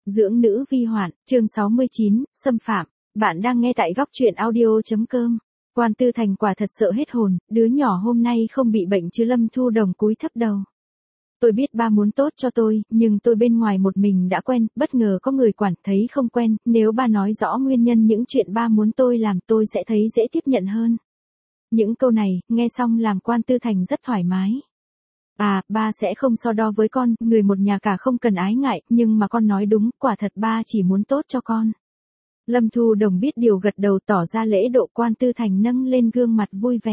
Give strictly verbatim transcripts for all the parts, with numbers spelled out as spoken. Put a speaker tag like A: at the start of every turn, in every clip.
A: Dưỡng nữ vi hoạn, chương sáu mươi chín, xâm phạm. Bạn đang nghe tại góc truyện audio.com. Quan Tư Thành quả thật sợ hết hồn, đứa nhỏ hôm nay không bị bệnh chứ. Lâm Thu Đồng cúi thấp đầu. Tôi biết ba muốn tốt cho tôi, nhưng tôi bên ngoài một mình đã quen, bất ngờ có người quản thấy không quen, nếu ba nói rõ nguyên nhân những chuyện ba muốn tôi làm tôi sẽ thấy dễ tiếp nhận hơn. Những câu này, nghe xong làm Quan Tư Thành rất thoải mái. À, ba sẽ không so đo với con, người một nhà cả không cần ái ngại, nhưng mà con nói đúng, quả thật ba chỉ muốn tốt cho con. Lâm Thu Đồng biết điều gật đầu tỏ ra lễ độ. Quan Tư Thành nâng lên gương mặt vui vẻ.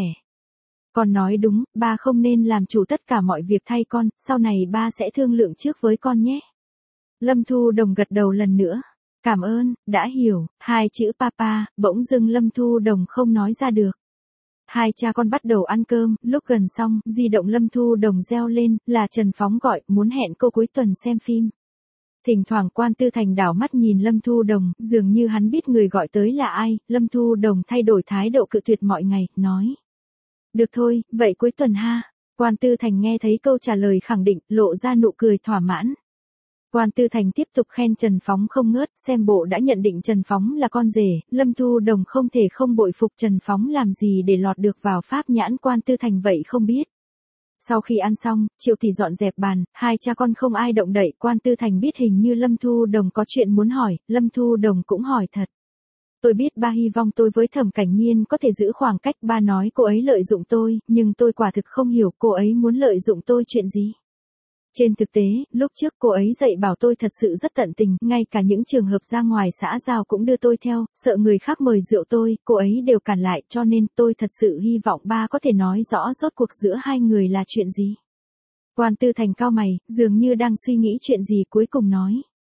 A: Con nói đúng, ba không nên làm chủ tất cả mọi việc thay con, sau này ba sẽ thương lượng trước với con nhé. Lâm Thu Đồng gật đầu lần nữa. Cảm ơn, đã hiểu, hai chữ papa, bỗng dưng Lâm Thu Đồng không nói ra được. Hai cha con bắt đầu ăn cơm, lúc gần xong, di động Lâm Thu Đồng reo lên, là Trần Phóng gọi, muốn hẹn cô cuối tuần xem phim. Thỉnh thoảng Quan Tư Thành đảo mắt nhìn Lâm Thu Đồng, dường như hắn biết người gọi tới là ai. Lâm Thu Đồng thay đổi thái độ cự tuyệt mọi ngày, nói. Được thôi, vậy cuối tuần ha. Quan Tư Thành nghe thấy câu trả lời khẳng định, lộ ra nụ cười thỏa mãn. Quan Tư Thành tiếp tục khen Trần Phóng không ngớt, xem bộ đã nhận định Trần Phóng là con rể. Lâm Thu Đồng không thể không bội phục Trần Phóng làm gì để lọt được vào pháp nhãn Quan Tư Thành vậy không biết. Sau khi ăn xong, Triệu Thị dọn dẹp bàn, hai cha con không ai động đậy. Quan Tư Thành biết hình như Lâm Thu Đồng có chuyện muốn hỏi, Lâm Thu Đồng cũng hỏi thật. Tôi biết ba hy vọng tôi với Thẩm Cảnh Nhiên có thể giữ khoảng cách. Ba nói cô ấy lợi dụng tôi, nhưng tôi quả thực không hiểu cô ấy muốn lợi dụng tôi chuyện gì. Trên thực tế, lúc trước cô ấy dạy bảo tôi thật sự rất tận tình, ngay cả những trường hợp ra ngoài xã giao cũng đưa tôi theo, sợ người khác mời rượu tôi, cô ấy đều cản lại, cho nên tôi thật sự hy vọng ba có thể nói rõ rốt cuộc giữa hai người là chuyện gì. Quan Tư Thành cau mày, dường như đang suy nghĩ chuyện gì, cuối cùng nói.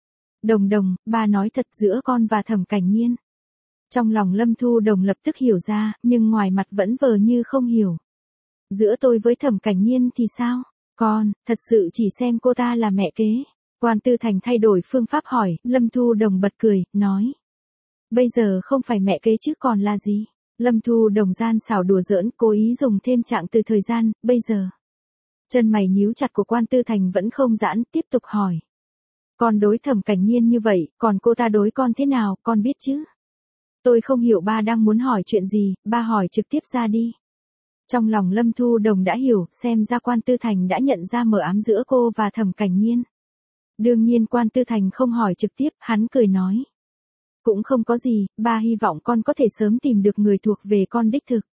A: Đồng Đồng, ba nói thật giữa con và Thẩm Cảnh Nhiên. Trong lòng Lâm Thu Đồng lập tức hiểu ra, nhưng ngoài mặt vẫn vờ như không hiểu. Giữa tôi với Thẩm Cảnh Nhiên thì sao? Con, thật sự chỉ xem cô ta là mẹ kế. Quan Tư Thành thay đổi phương pháp hỏi, Lâm Thu Đồng bật cười, nói. Bây giờ không phải mẹ kế chứ còn là gì? Lâm Thu Đồng gian xảo đùa giỡn, cố ý dùng thêm trạng từ thời gian, bây giờ. Chân mày nhíu chặt của Quan Tư Thành vẫn không giãn, tiếp tục hỏi. Con đối Thẩm Cảnh Nhiên như vậy, còn cô ta đối con thế nào, con biết chứ? Tôi không hiểu ba đang muốn hỏi chuyện gì, ba hỏi trực tiếp ra đi. Trong lòng Lâm Thu Đồng đã hiểu, xem ra Quan Tư Thành đã nhận ra mờ ám giữa cô và Thẩm Cảnh Nhiên. Đương nhiên Quan Tư Thành không hỏi trực tiếp, hắn cười nói. Cũng không có gì, ba hy vọng con có thể sớm tìm được người thuộc về con đích thực.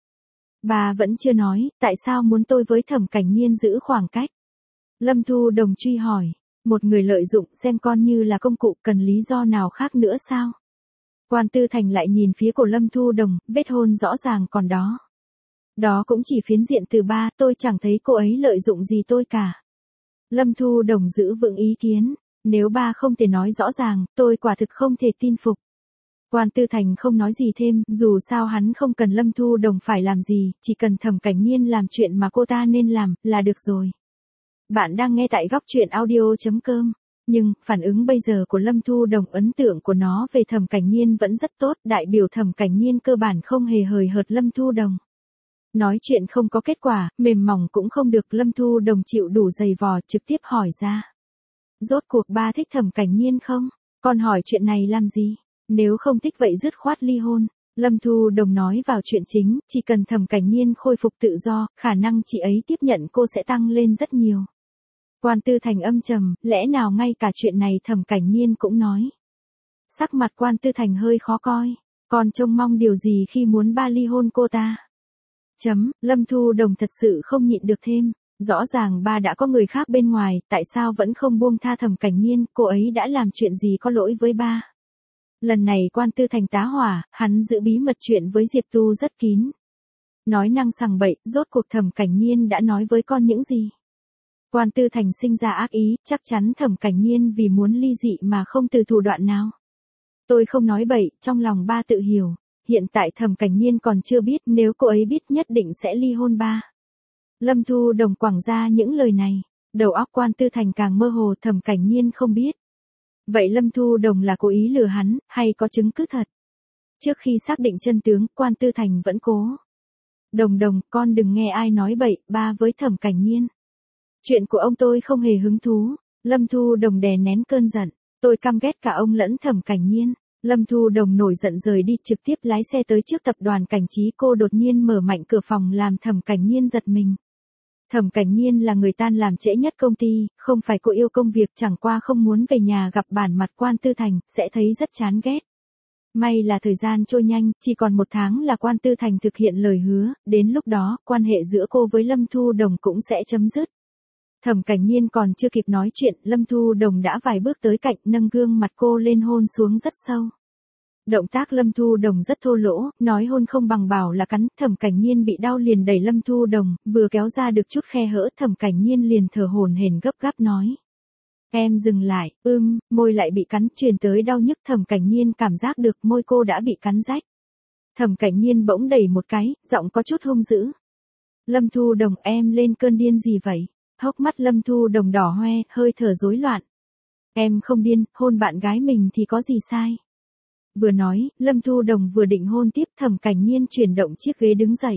A: Ba vẫn chưa nói, tại sao muốn tôi với Thẩm Cảnh Nhiên giữ khoảng cách? Lâm Thu Đồng truy hỏi, một người lợi dụng xem con như là công cụ, cần lý do nào khác nữa sao? Quan Tư Thành lại nhìn phía của Lâm Thu Đồng, vết hôn rõ ràng còn đó. Đó cũng chỉ phiến diện từ ba, tôi chẳng thấy cô ấy lợi dụng gì tôi cả. Lâm Thu Đồng giữ vững ý kiến, nếu ba không thể nói rõ ràng, tôi quả thực không thể tin phục. Quan Tư Thành không nói gì thêm, dù sao hắn không cần Lâm Thu Đồng phải làm gì, chỉ cần Thẩm Cảnh Nhiên làm chuyện mà cô ta nên làm, là được rồi. Bạn đang nghe tại góc truyện audio.com. Nhưng, phản ứng bây giờ của Lâm Thu Đồng, ấn tượng của nó về Thẩm Cảnh Nhiên vẫn rất tốt, đại biểu Thẩm Cảnh Nhiên cơ bản không hề hời hợt Lâm Thu Đồng. Nói chuyện không có kết quả, mềm mỏng cũng không được, Lâm Thu Đồng chịu đủ giày vò, trực tiếp hỏi ra. Rốt cuộc ba thích Thẩm Cảnh Nhiên không? Con hỏi chuyện này làm gì? Nếu không thích vậy dứt khoát ly hôn. Lâm Thu Đồng nói vào chuyện chính, chỉ cần Thẩm Cảnh Nhiên khôi phục tự do, khả năng chị ấy tiếp nhận cô sẽ tăng lên rất nhiều. Quan Tư Thành âm trầm, lẽ nào ngay cả chuyện này Thẩm Cảnh Nhiên cũng nói. Sắc mặt Quan Tư Thành hơi khó coi, còn trông mong điều gì khi muốn ba ly hôn cô ta? Chấm, Lâm Thu Đồng thật sự không nhịn được thêm, rõ ràng ba đã có người khác bên ngoài, tại sao vẫn không buông tha Thẩm Cảnh Nhiên, cô ấy đã làm chuyện gì có lỗi với ba? Lần này Quan Tư Thành tá hỏa, hắn giữ bí mật chuyện với Diệp Tu rất kín. Nói năng sằng bậy, rốt cuộc Thẩm Cảnh Nhiên đã nói với con những gì? Quan Tư Thành sinh ra ác ý, chắc chắn Thẩm Cảnh Nhiên vì muốn ly dị mà không từ thủ đoạn nào. Tôi không nói bậy, trong lòng ba tự hiểu. Hiện tại Thẩm Cảnh Nhiên còn chưa biết, nếu cô ấy biết nhất định sẽ ly hôn ba. Lâm Thu Đồng quẳng ra những lời này, đầu óc Quan Tư Thành càng mơ hồ. Thẩm Cảnh Nhiên không biết. Vậy Lâm Thu Đồng là cố ý lừa hắn, hay có chứng cứ thật? Trước khi xác định chân tướng, Quan Tư Thành vẫn cố. Đồng Đồng, con đừng nghe ai nói bậy, ba với Thẩm Cảnh Nhiên. Chuyện của ông tôi không hề hứng thú. Lâm Thu Đồng đè nén cơn giận. Tôi căm ghét cả ông lẫn Thẩm Cảnh Nhiên. Lâm Thu Đồng nổi giận rời đi, trực tiếp lái xe tới trước tập đoàn Cảnh Trí. Cô đột nhiên mở mạnh cửa phòng làm Thẩm Cảnh Nhiên giật mình. Thẩm Cảnh Nhiên là người tan làm trễ nhất công ty, không phải cô yêu công việc, chẳng qua không muốn về nhà gặp bản mặt Quan Tư Thành, sẽ thấy rất chán ghét. May là thời gian trôi nhanh, chỉ còn một tháng là Quan Tư Thành thực hiện lời hứa, đến lúc đó, quan hệ giữa cô với Lâm Thu Đồng cũng sẽ chấm dứt. Thẩm Cảnh Nhiên còn chưa kịp nói chuyện, Lâm Thu Đồng đã vài bước tới cạnh, nâng gương mặt cô lên hôn xuống rất sâu. Động tác Lâm Thu Đồng rất thô lỗ, nói hôn không bằng bảo là cắn. Thẩm Cảnh Nhiên bị đau liền đẩy Lâm Thu Đồng, vừa kéo ra được chút khe hở, Thẩm Cảnh Nhiên liền thở hổn hển gấp gáp nói. Em dừng lại, ưm, môi lại bị cắn, truyền tới đau nhức. Thẩm Cảnh Nhiên cảm giác được môi cô đã bị cắn rách. Thẩm Cảnh Nhiên bỗng đẩy một cái, giọng có chút hung dữ. Lâm Thu Đồng, em lên cơn điên gì vậy? Hốc mắt Lâm Thu Đồng đỏ hoe, hơi thở rối loạn. Em không điên, hôn bạn gái mình thì có gì sai? Vừa nói, Lâm Thu Đồng vừa định hôn tiếp, Thẩm Cảnh Nhiên chuyển động chiếc ghế đứng dậy.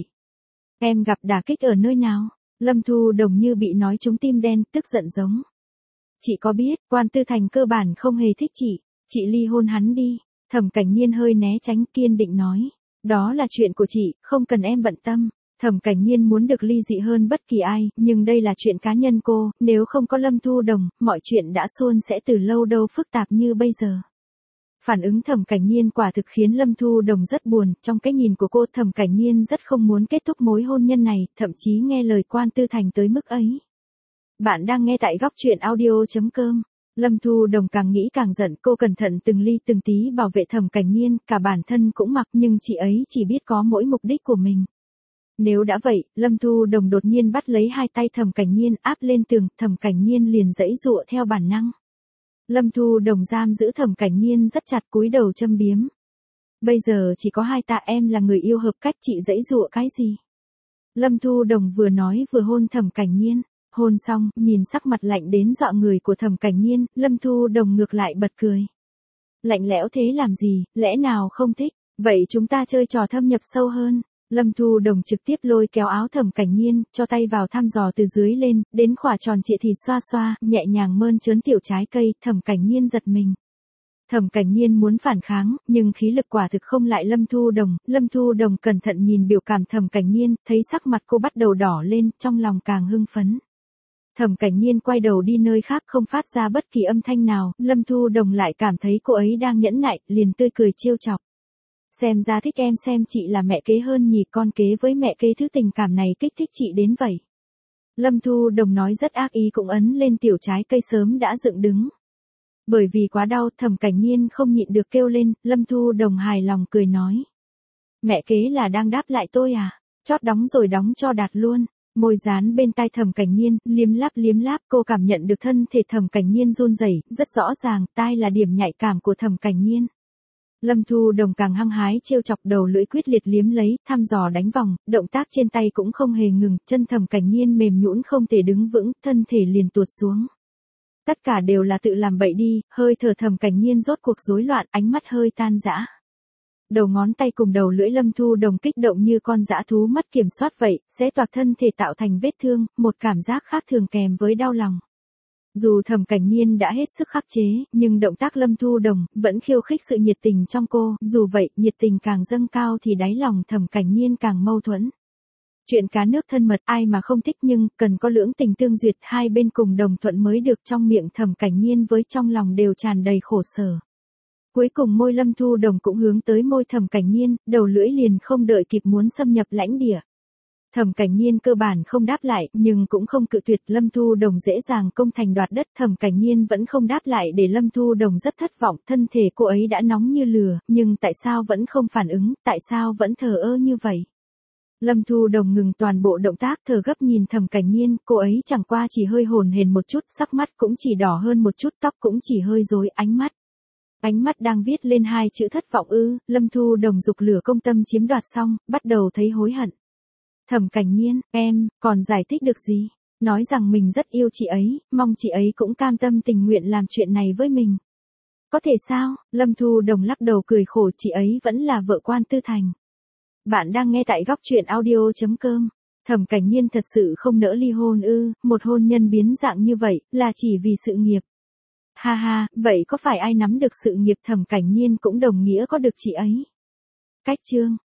A: Em gặp đả kích ở nơi nào? Lâm Thu Đồng như bị nói trúng tim đen, tức giận giống. Chị có biết, Quan Tư Thành cơ bản không hề thích chị, chị ly hôn hắn đi. Thẩm Cảnh Nhiên hơi né tránh, kiên định nói. Đó là chuyện của chị, không cần em bận tâm. Thẩm Cảnh Nhiên muốn được ly dị hơn bất kỳ ai, nhưng đây là chuyện cá nhân cô, nếu không có Lâm Thu Đồng, mọi chuyện đã suôn sẽ từ lâu đâu phức tạp như bây giờ. Phản ứng Thẩm Cảnh Nhiên quả thực khiến Lâm Thu Đồng rất buồn, trong cái nhìn của cô Thẩm Cảnh Nhiên rất không muốn kết thúc mối hôn nhân này, thậm chí nghe lời Quan Tư Thành tới mức ấy. Bạn đang nghe tại góc truyện audio chấm com. Lâm Thu Đồng càng nghĩ càng giận, cô cẩn thận từng ly từng tí bảo vệ Thẩm Cảnh Nhiên, cả bản thân cũng mặc, nhưng chị ấy chỉ biết có mỗi mục đích của mình. Nếu đã vậy, Lâm Thu Đồng đột nhiên bắt lấy hai tay Thẩm Cảnh Nhiên áp lên tường, Thẩm Cảnh Nhiên liền giãy giụa theo bản năng. Lâm Thu Đồng giam giữ Thẩm Cảnh Nhiên rất chặt, cúi đầu châm biếm. Bây giờ chỉ có hai ta, em là người yêu hợp cách, chị giãy giụa cái gì? Lâm Thu Đồng vừa nói vừa hôn Thẩm Cảnh Nhiên. Hôn xong, nhìn sắc mặt lạnh đến dọa người của Thẩm Cảnh Nhiên, Lâm Thu Đồng ngược lại bật cười. Lạnh lẽo thế làm gì, lẽ nào không thích? Vậy chúng ta chơi trò thâm nhập sâu hơn. Lâm Thu Đồng trực tiếp lôi kéo áo Thẩm Cảnh Nhiên, cho tay vào thăm dò từ dưới lên, đến khỏa tròn trịa thì xoa xoa, nhẹ nhàng mơn trớn tiểu trái cây. Thẩm Cảnh Nhiên giật mình. Thẩm Cảnh Nhiên muốn phản kháng, nhưng khí lực quả thực không lại Lâm Thu Đồng. Lâm Thu Đồng cẩn thận nhìn biểu cảm Thẩm Cảnh Nhiên, thấy sắc mặt cô bắt đầu đỏ lên, trong lòng càng hưng phấn. Thẩm Cảnh Nhiên quay đầu đi nơi khác, không phát ra bất kỳ âm thanh nào, Lâm Thu Đồng lại cảm thấy cô ấy đang nhẫn nại, liền tươi cười trêu chọc. Xem ra thích em, xem chị là mẹ kế hơn nhỉ, con kế với mẹ kế, thứ tình cảm này kích thích chị đến vậy. Lâm Thu Đồng nói rất ác ý, cũng ấn lên tiểu trái cây sớm đã dựng đứng. Bởi vì quá đau, Thẩm Cảnh Nhiên không nhịn được kêu lên, Lâm Thu Đồng hài lòng cười nói. Mẹ kế là đang đáp lại tôi à, chót đóng rồi đóng cho đạt luôn. Môi dán bên tai Thẩm Cảnh Nhiên, liếm láp liếm láp, cô cảm nhận được thân thể Thẩm Cảnh Nhiên run rẩy, rất rõ ràng, tai là điểm nhạy cảm của Thẩm Cảnh Nhiên. Lâm Thu Đồng càng hăng hái trêu chọc, đầu lưỡi quyết liệt liếm lấy, thăm dò đánh vòng, động tác trên tay cũng không hề ngừng, chân Thẩm Cảnh Nhiên mềm nhũn không thể đứng vững, thân thể liền tuột xuống. Tất cả đều là tự làm bậy đi, hơi thở Thẩm Cảnh Nhiên rốt cuộc rối loạn, ánh mắt hơi tan rã. Đầu ngón tay cùng đầu lưỡi Lâm Thu Đồng kích động như con dã thú mất kiểm soát vậy, xé toạc thân thể tạo thành vết thương, một cảm giác khác thường kèm với đau lòng. Dù Thẩm Cảnh Nhiên đã hết sức khắc chế, nhưng động tác Lâm Thu Đồng vẫn khiêu khích sự nhiệt tình trong cô, dù vậy, nhiệt tình càng dâng cao thì đáy lòng Thẩm Cảnh Nhiên càng mâu thuẫn. Chuyện cá nước thân mật ai mà không thích, nhưng cần có lưỡng tình tương duyệt, hai bên cùng đồng thuận mới được. Trong miệng Thẩm Cảnh Nhiên với trong lòng đều tràn đầy khổ sở. Cuối cùng môi Lâm Thu Đồng cũng hướng tới môi Thẩm Cảnh Nhiên, đầu lưỡi liền không đợi kịp muốn xâm nhập lãnh địa. Thẩm Cảnh Nhiên cơ bản không đáp lại, nhưng cũng không cự tuyệt. Lâm Thu Đồng dễ dàng công thành đoạt đất, Thẩm Cảnh Nhiên vẫn không đáp lại, để Lâm Thu Đồng rất thất vọng. Thân thể cô ấy đã nóng như lửa, nhưng tại sao vẫn không phản ứng, tại sao vẫn thờ ơ như vậy? Lâm Thu Đồng ngừng toàn bộ động tác, thở gấp nhìn Thẩm Cảnh Nhiên, cô ấy chẳng qua chỉ hơi hồn hển một chút, sắc mắt cũng chỉ đỏ hơn một chút, tóc cũng chỉ hơi rối, ánh mắt. Ánh mắt đang viết lên hai chữ thất vọng ư. Lâm Thu Đồng dục lửa công tâm chiếm đoạt xong, bắt đầu thấy hối hận. Thẩm Cảnh Nhiên, em, còn giải thích được gì? Nói rằng mình rất yêu chị ấy, mong chị ấy cũng cam tâm tình nguyện làm chuyện này với mình. Có thể sao? Lâm Thu Đồng lắc đầu cười khổ, chị ấy vẫn là vợ Quan Tư Thành. Bạn đang nghe tại góc truyện audio chấm com. Thẩm Cảnh Nhiên thật sự không nỡ ly hôn ư, một hôn nhân biến dạng như vậy, là chỉ vì sự nghiệp. Ha ha, vậy có phải ai nắm được sự nghiệp Thẩm Cảnh Nhiên cũng đồng nghĩa có được chị ấy? Cách chương